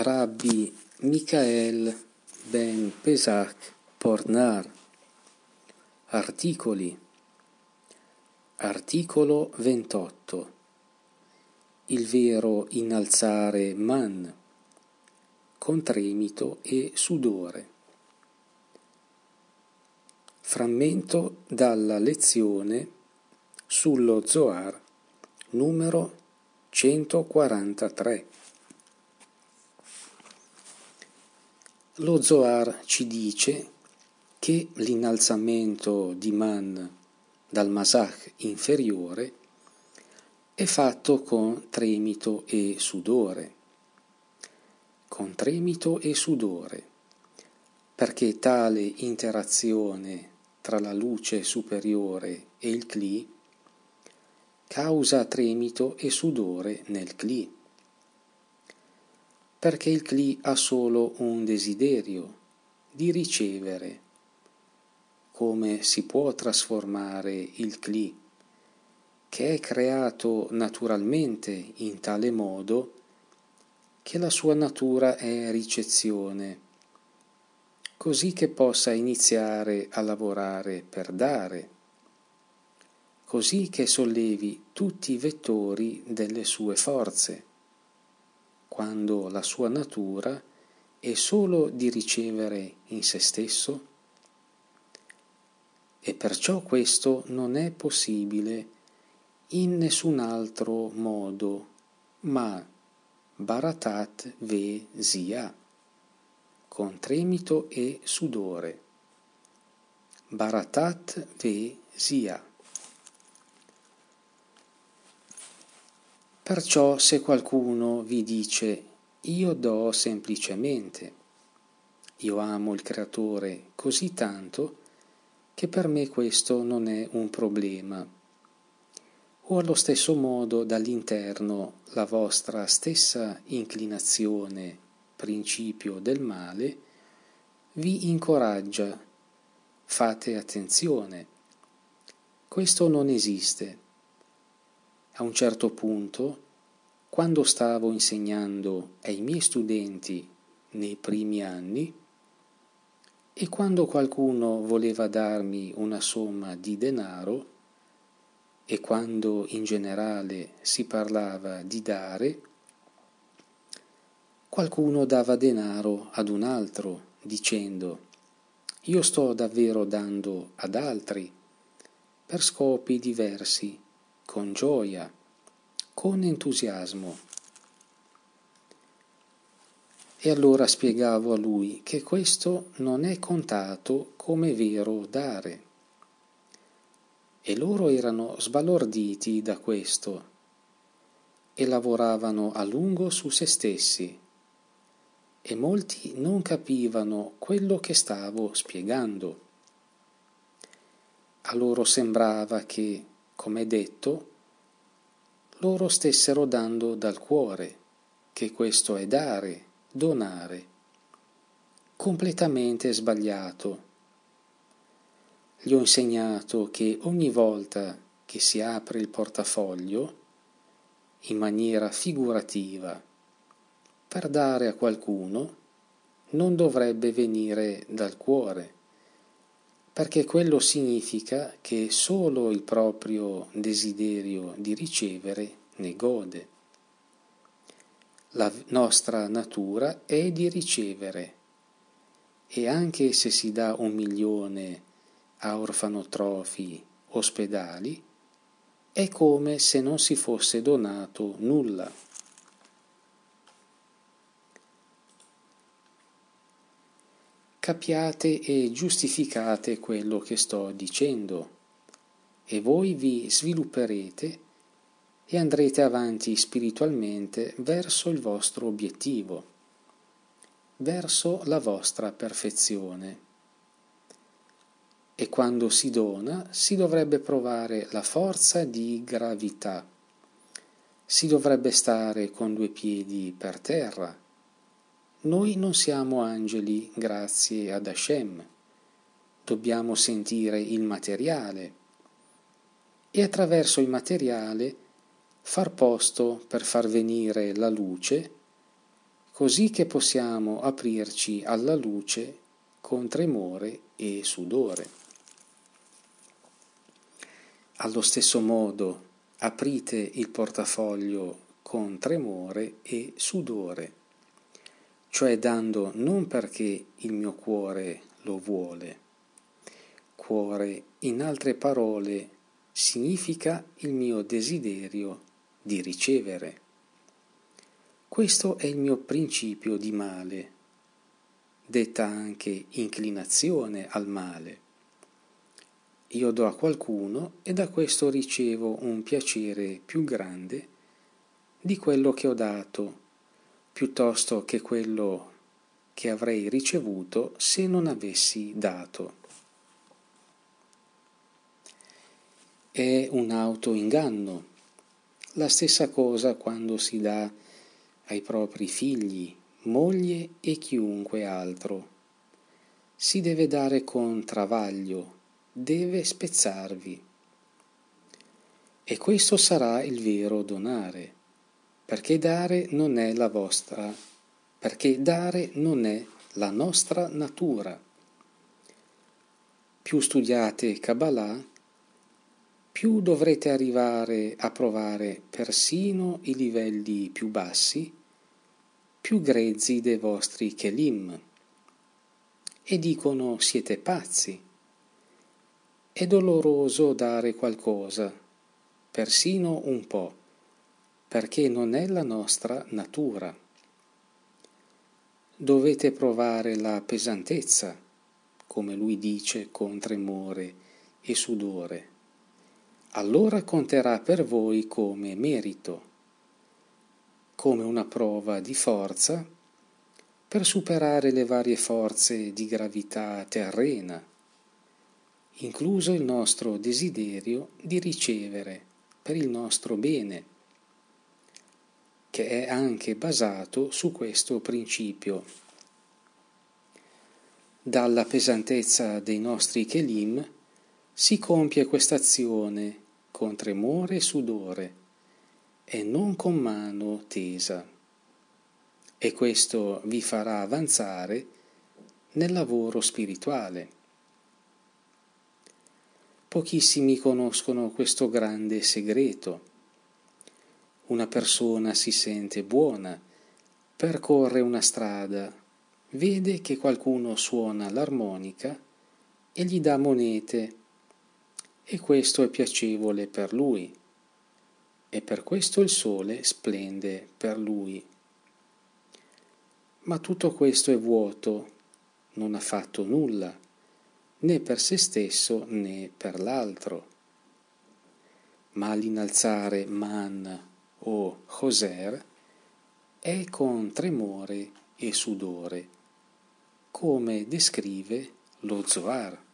Rabbi Michael ben Pesach Pornar. Articoli. Articolo 28. Il vero innalzare man, con tremito e sudore. Frammento dalla lezione sullo Zohar numero 143. Lo Zohar ci dice che l'innalzamento di man dal masach inferiore è fatto con tremito e sudore. Con tremito e sudore, perché tale interazione tra la luce superiore e il Kli causa tremito e sudore nel Kli. Perché il Kli ha solo un desiderio di ricevere. Come si può trasformare il Kli, che è creato naturalmente in tale modo che la sua natura è ricezione, così che possa iniziare a lavorare per dare, così che sollevi tutti i vettori delle sue forze, quando la sua natura è solo di ricevere in se stesso? E perciò questo non è possibile in nessun altro modo, ma baratat ve zia, con tremito e sudore. Baratat ve zia. Perciò se qualcuno vi dice io do semplicemente, io amo il Creatore così tanto che per me questo non è un problema, o allo stesso modo dall'interno la vostra stessa inclinazione, principio del male, vi incoraggia, fate attenzione, questo non esiste. A un certo punto, quando stavo insegnando ai miei studenti nei primi anni, e quando qualcuno voleva darmi una somma di denaro, e quando in generale si parlava di dare, qualcuno dava denaro ad un altro, dicendo «Io sto davvero dando ad altri, per scopi diversi, con gioia, con entusiasmo». E allora spiegavo a lui che questo non è contato come vero dare. E loro erano sbalorditi da questo e lavoravano a lungo su se stessi. E molti non capivano quello che stavo spiegando. A loro sembrava che, come detto, loro stessero dando dal cuore, che questo è dare, donare. Completamente sbagliato. Gli ho insegnato che ogni volta che si apre il portafoglio, in maniera figurativa, per dare a qualcuno, non dovrebbe venire dal cuore, perché quello significa che solo il proprio desiderio di ricevere ne gode. La nostra natura è di ricevere, e anche se si dà 1 milione a orfanotrofi, ospedali, è come se non si fosse donato nulla. Capiate e giustificate quello che sto dicendo, e voi vi svilupperete e andrete avanti spiritualmente verso il vostro obiettivo, verso la vostra perfezione. E quando si dona si dovrebbe provare la forza di gravità, si dovrebbe stare con 2 piedi per terra. Noi non siamo angeli grazie ad Hashem, dobbiamo sentire il materiale e attraverso il materiale far posto per far venire la luce, così che possiamo aprirci alla luce con tremore e sudore. Allo stesso modo, aprite il portafoglio con tremore e sudore, cioè dando non perché il mio cuore lo vuole. Cuore, in altre parole, significa il mio desiderio di ricevere. Questo è il mio principio di male, detta anche inclinazione al male. Io do a qualcuno e da questo ricevo un piacere più grande di quello che ho dato, piuttosto che quello che avrei ricevuto se non avessi dato. È un autoinganno. La stessa cosa quando si dà ai propri figli, moglie e chiunque altro. Si deve dare con travaglio, deve spezzarvi. E questo sarà il vero donare, perché dare non è la nostra natura. Più studiate Kabbalah, più dovrete arrivare a provare persino i livelli più bassi, più grezzi dei vostri kelim. E dicono: siete pazzi. È doloroso dare qualcosa, persino un po', perché non è la nostra natura. Dovete provare la pesantezza, come lui dice con tremore e sudore. Allora conterà per voi come merito, come una prova di forza per superare le varie forze di gravità terrena, incluso il nostro desiderio di ricevere per il nostro bene, che è anche basato su questo principio. Dalla pesantezza dei nostri kelim si compie questa azione con tremore e sudore e non con mano tesa, e questo vi farà avanzare nel lavoro spirituale. Pochissimi conoscono questo grande segreto. Una persona si sente buona, percorre una strada, vede che qualcuno suona l'armonica e gli dà monete, e questo è piacevole per lui, e per questo il sole splende per lui. Ma tutto questo è vuoto, non ha fatto nulla, né per se stesso né per l'altro. Ma l'innalzare Man o Hoser è con tremore e sudore, come descrive lo Zohar.